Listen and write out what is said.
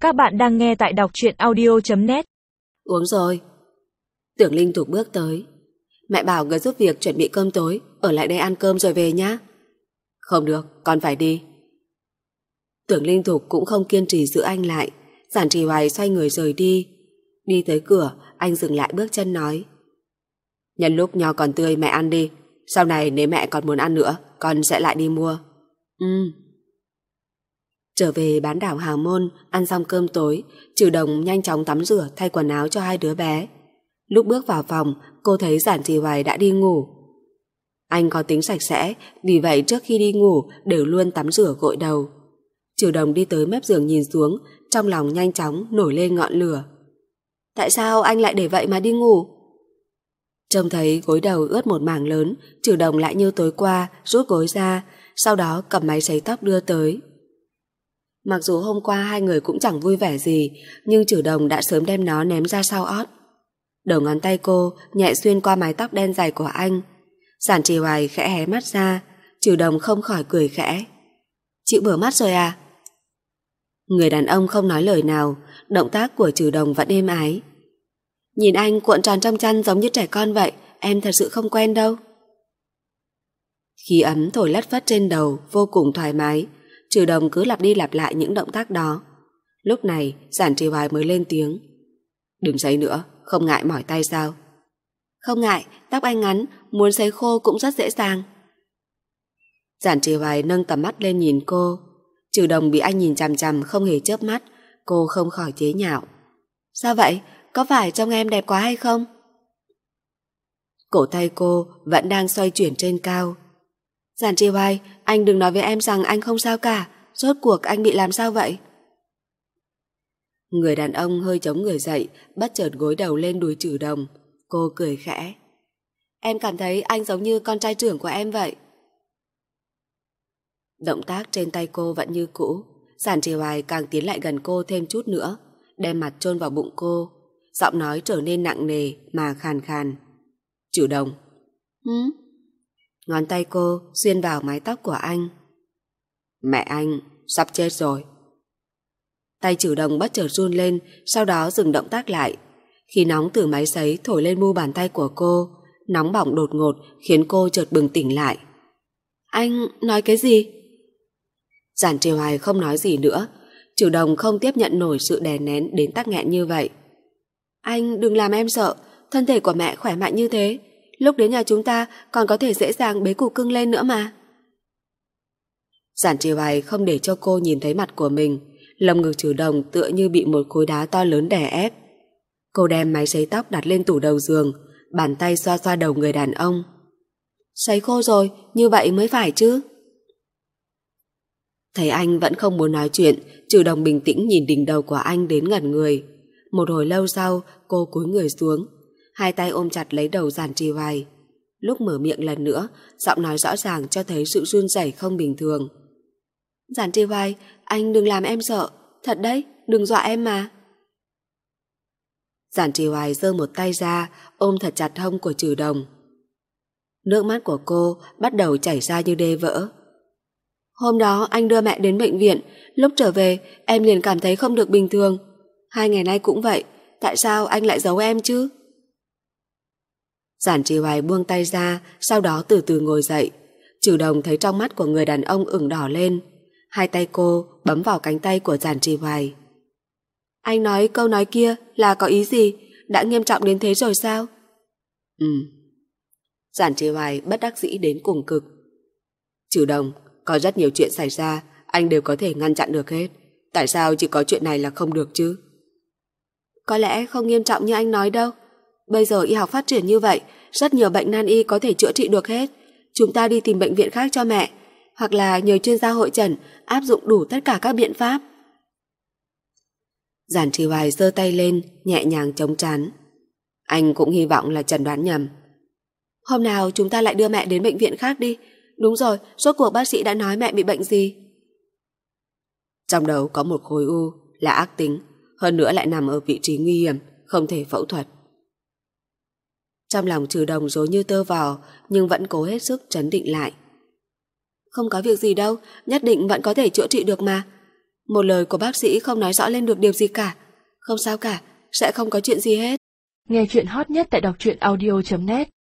Các bạn đang nghe tại đọc truyện audio.net. Uống rồi. Tưởng Linh Thục bước tới. Mẹ bảo người giúp việc chuẩn bị cơm tối, ở lại đây ăn cơm rồi về nhá. Không được, con phải đi. Tưởng Linh Thục cũng không kiên trì giữ anh lại. Giản Trì Hoài xoay người rời đi. Đi tới cửa, anh dừng lại bước chân nói: nhân lúc nho còn tươi mẹ ăn đi. Sau này nếu mẹ còn muốn ăn nữa, con sẽ lại đi mua. Trở về bán đảo Hào Môn, ăn xong cơm tối, Trừ Đồng nhanh chóng tắm rửa thay quần áo cho hai đứa bé. Lúc bước vào phòng, cô thấy Giản Trì Hoài đã đi ngủ. Anh có tính sạch sẽ, vì vậy trước khi đi ngủ đều luôn tắm rửa gội đầu. Trừ Đồng đi tới mép giường nhìn xuống, trong lòng nhanh chóng nổi lên ngọn lửa. Tại sao anh lại để vậy mà đi ngủ? Trông thấy gối đầu ướt một mảng lớn, Trừ Đồng lại như tối qua rút gối ra, sau đó cầm máy sấy tóc đưa tới. Mặc dù hôm qua hai người cũng chẳng vui vẻ gì, nhưng Trừ Đồng đã sớm đem nó ném ra sau ót. Đầu ngón tay cô nhẹ xuyên qua mái tóc đen dài của anh. Giản Trì Hoài khẽ hé mắt ra, Trừ Đồng không khỏi cười khẽ. Chịu bở mắt rồi à? Người đàn ông không nói lời nào, động tác của Trừ Đồng vẫn êm ái. Nhìn anh cuộn tròn trong chăn giống như trẻ con vậy, em thật sự không quen đâu. Khí ấm thổi lất phất trên đầu, vô cùng thoải mái. Trừ Đồng cứ lặp đi lặp lại những động tác đó. Lúc này Giản Trì Hoài mới lên tiếng. Đừng sấy nữa, không ngại mỏi tay sao? Không ngại, tóc anh ngắn, muốn sấy khô cũng rất dễ dàng. Giản Trì Hoài nâng tầm mắt lên nhìn cô. Trừ Đồng bị anh nhìn chằm chằm không hề chớp mắt, cô không khỏi chế nhạo. Sao vậy? Có phải trông em đẹp quá hay không? Cổ tay cô vẫn đang xoay chuyển trên cao. Giản Trì Hoài, anh đừng nói với em rằng anh không sao cả. Rốt cuộc anh bị làm sao vậy? Người đàn ông hơi chống người dậy, bất chợt gối đầu lên đùi Trừ Đồng. Cô cười khẽ. Em cảm thấy anh giống như con trai trưởng của em vậy. Động tác trên tay cô vẫn như cũ. Giản Trì Hoài càng tiến lại gần cô thêm chút nữa, đem mặt chôn vào bụng cô. Giọng nói trở nên nặng nề mà khàn khàn. Trừ Đồng. Ngón tay cô xuyên vào mái tóc của anh. Mẹ anh sắp chết rồi. Tay Trừ Đồng bất chợt run lên, sau đó dừng động tác lại. Khí nóng từ máy sấy thổi lên mu bàn tay của cô, nóng bỏng đột ngột khiến cô chợt bừng tỉnh lại. Anh nói cái gì? Giản Trì Hoài không nói gì nữa. Trừ Đồng không tiếp nhận nổi sự đè nén đến tắc nghẹn như vậy. Anh đừng làm em sợ, thân thể của mẹ khỏe mạnh như thế, lúc đến nhà chúng ta còn có thể dễ dàng bế cục cưng lên nữa mà. Giản Trì Hoài không để cho cô nhìn thấy mặt của mình, lồng ngực Trừ Đồng tựa như bị một khối đá to lớn đè ép. Cô đem máy sấy tóc đặt lên tủ đầu giường, bàn tay xoa xoa đầu người đàn ông. Sấy khô rồi, như vậy mới phải chứ. Thấy anh vẫn không muốn nói chuyện, Trừ Đồng bình tĩnh nhìn đỉnh đầu của anh đến ngẩn người. Một hồi lâu sau, cô cúi người xuống, hai tay ôm chặt lấy đầu Giản Trì Hoài. Lúc mở miệng lần nữa, giọng nói rõ ràng cho thấy sự run rẩy không bình thường. Giản Trì Hoài, anh đừng làm em sợ, thật đấy, đừng dọa em mà. Giản Trì Hoài giơ một tay ra, ôm thật chặt hông của Trừ Đồng. Nước mắt của cô bắt đầu chảy ra như đê vỡ. Hôm đó anh đưa mẹ đến bệnh viện, lúc trở về em liền cảm thấy không được bình thường. 2 ngày nay cũng vậy, tại sao anh lại giấu em chứ? Giản Trì Hoài buông tay ra, sau đó từ từ ngồi dậy. Trừ Đồng thấy trong mắt của người đàn ông ửng đỏ lên. Hai tay cô bấm vào cánh tay của Giản Trì Hoài. Anh nói câu nói kia là có ý gì? Đã nghiêm trọng đến thế rồi sao? Giản Trì Hoài bất đắc dĩ đến cùng cực. Trừ Đồng, có rất nhiều chuyện xảy ra, anh đều có thể ngăn chặn được hết. Tại sao chỉ có chuyện này là không được chứ? Có lẽ không nghiêm trọng như anh nói đâu. Bây giờ y học phát triển như vậy, rất nhiều bệnh nan y có thể chữa trị được hết. Chúng ta đi tìm bệnh viện khác cho mẹ, hoặc là nhờ chuyên gia hội chẩn áp dụng đủ tất cả các biện pháp. Giản Trì Hoài giơ tay lên, nhẹ nhàng chống trán. Anh cũng hy vọng là chẩn đoán nhầm. Hôm nào chúng ta lại đưa mẹ đến bệnh viện khác đi. Đúng rồi, rốt cuộc bác sĩ đã nói mẹ bị bệnh gì? Trong đầu có một khối u, là ác tính, hơn nữa lại nằm ở vị trí nguy hiểm, không thể phẫu thuật. Trong lòng Trừ Đồng rối như tơ vò, nhưng vẫn cố hết sức trấn định lại. Không có việc gì đâu, nhất định vẫn có thể chữa trị được mà. Một lời của bác sĩ không nói rõ lên được điều gì cả. Không sao cả, sẽ không có chuyện gì hết. Nghe chuyện hot nhất tại đọc truyện audio.net